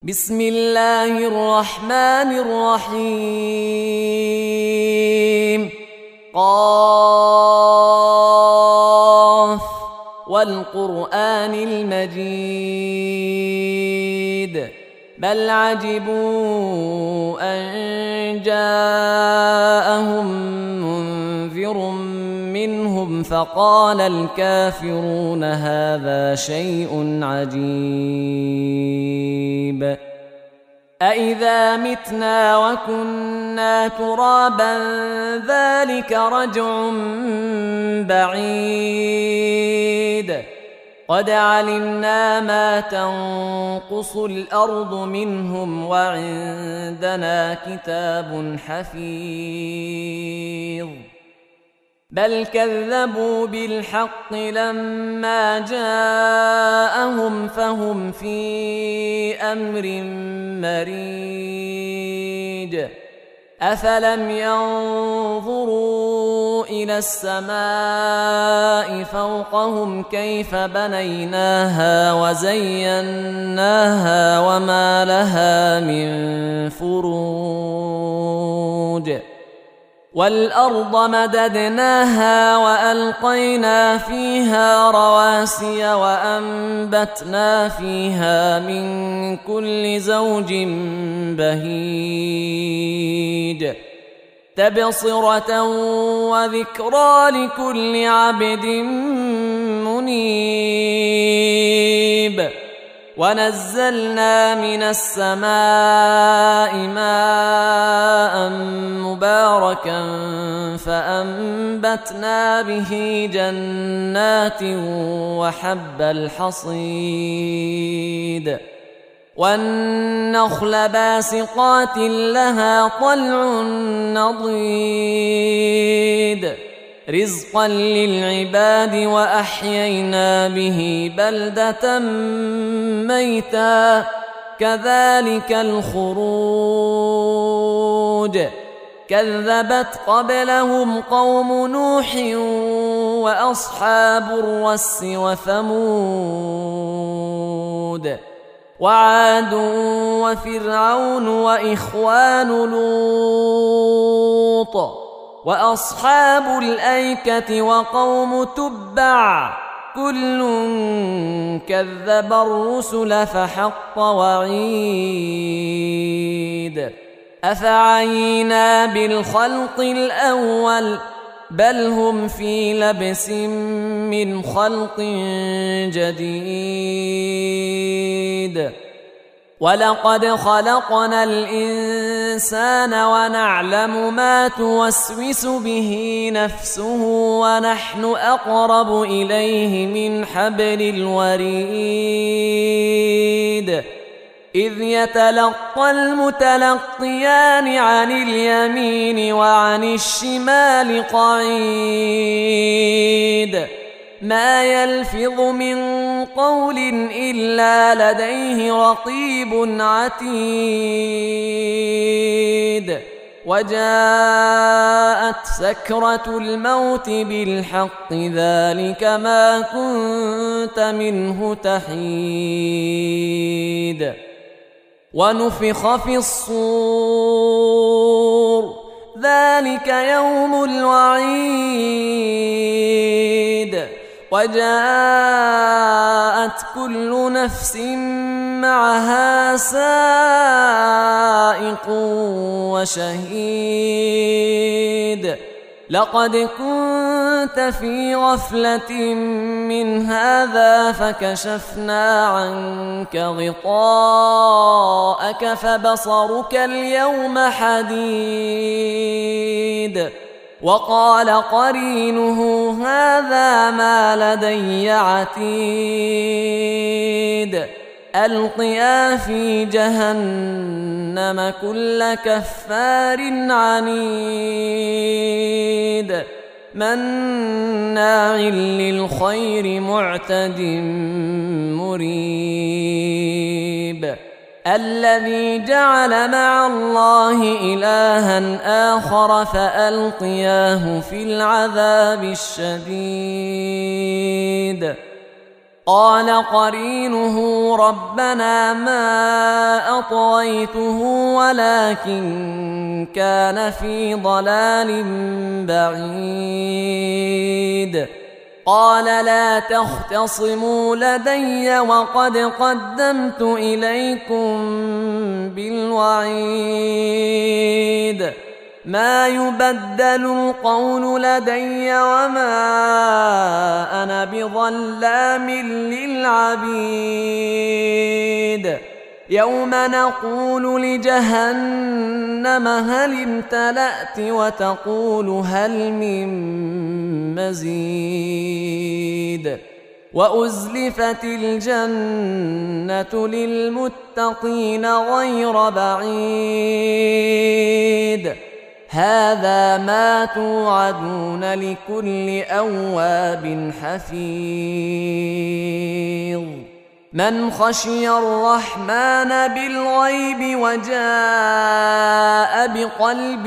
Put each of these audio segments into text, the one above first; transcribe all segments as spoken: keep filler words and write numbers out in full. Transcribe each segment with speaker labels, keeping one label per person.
Speaker 1: بسم الله الرحمن الرحيم. قاف والقرآن المجيد بل عجبوا أن جاءهم منذر منهم فقال الكافرون هذا شيء عجيب. أإذا متنا وكنا ترابا ذلك رجع بعيد. قد علمنا ما تنقص الأرض منهم وعندنا كتاب حفيظ. بل كذبوا بالحق لما جاءهم فهم في أمر مريج. أفلم ينظروا إلى السماء فوقهم كيف بنيناها وزيناها وما لها من فروج. والأرض مددناها وألقينا فيها رواسي وأنبتنا فيها من كل زوج بهيج تبصرة وذكرى لكل عبد منيب. ونزلنا من السماء ماء مباركا فأنبتنا به جنات وحب الحصيد. والنخل باسقات لها طلع نضيد رزقا للعباد وأحيينا به بلدة ميتا كذلك الخروج. كذبت قبلهم قوم نوح وأصحاب الرس وثمود وعاد وفرعون وإخوان لوط وأصحاب الأيكة وقوم تبع كل كذب الرسل فحق وعيد. أفعينا بالخلق الأول بل هم في لبس من خلق جديد. ولقد خلقنا الإنسان ونعلم ما توسوس به نفسه ونحن أقرب إليه من حبل الوريد. إذ يتلقى المتلقيان عن اليمين وعن الشمال قعيد. ما يلفظ من قول إلا لديه رقيب عتيد. وجاءت سكرة الموت بالحق ذلك ما كنت منه تحيد. ونفخ في الصور ذلك يوم الوعيد. وجاءت كل نفس معها سائق وشهيد. لقد كنت في غفلة من هذا فكشفنا عنك غطاءك فبصرك اليوم حديد. وقال قرينه هذا ما لدي عتيد. ألقيا في جهنم كل كفار عنيد مناع للخير معتد مريب. الذي جعل مع الله إلها آخر فألقياه في العذاب الشديد. قال قرينه ربنا ما أطغيته ولكن كان في ضلال بعيد. قال لا تختصموا لدي وقد قدمت إليكم بالوعيد. ما يبدل القول لدي وما أنا بظلام للعبيد. يوم نقول لجهنم هل امتلأت وتقول هل من مزيد. وأزلفت الجنة للمتقين غير بعيد. هذا ما توعدون لكل أواب حفيظ. من خشي الرحمن بالغيب وجاء بقلب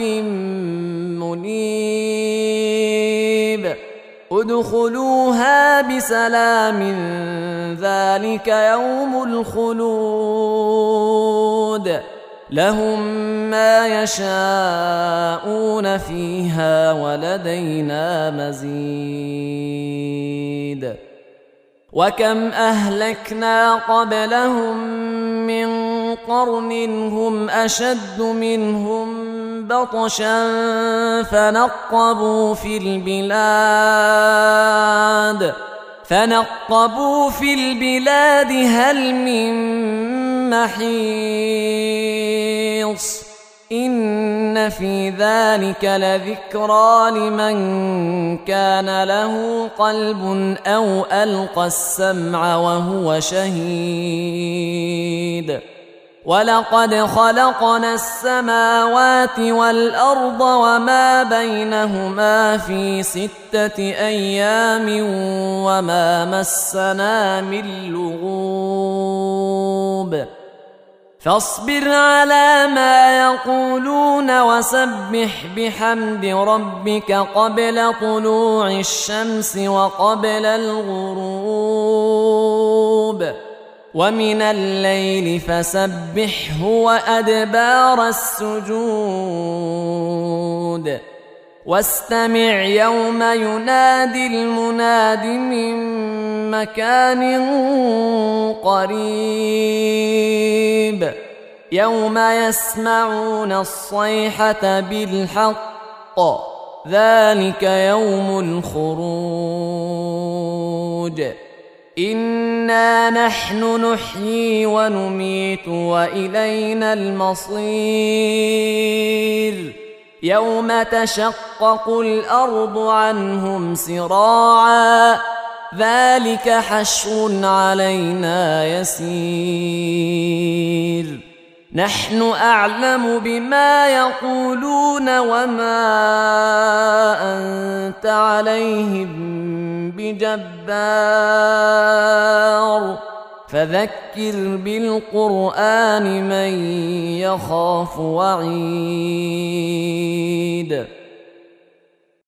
Speaker 1: منيب ادخلوها بسلام ذلك يوم الخلود. لهم ما يشاءون فيها ولدينا مزيد. وكم أهلكنا قبلهم من قرن هم أشد منهم بطشا فنقبوا في البلاد فنقبوا في البلاد هل من محيص. إن في ذلك لذكرى لمن كان له قلب أو ألقى السمع وهو شهيد. ولقد خلقنا السماوات والأرض وما بينهما في ستة أيام وما مسنا من لغوب. فاصبر على ما يقولون وسبح بحمد ربك قبل طلوع الشمس وقبل الغروب ومن الليل فسبحه وأدبار السجود. واستمع يوم ينادي المناد من مكان قريب. يوم يسمعون الصيحة بالحق ذلك يوم الخروج. إنا نحن نحيي ونميت وإلينا المصير. يوم تشقق الأرض عنهم سراعا ذلك حشر علينا يسير. نحن أعلم بما يقولون وما أنت عليهم بجبار فذكر بالقرآن من يخاف وعيد.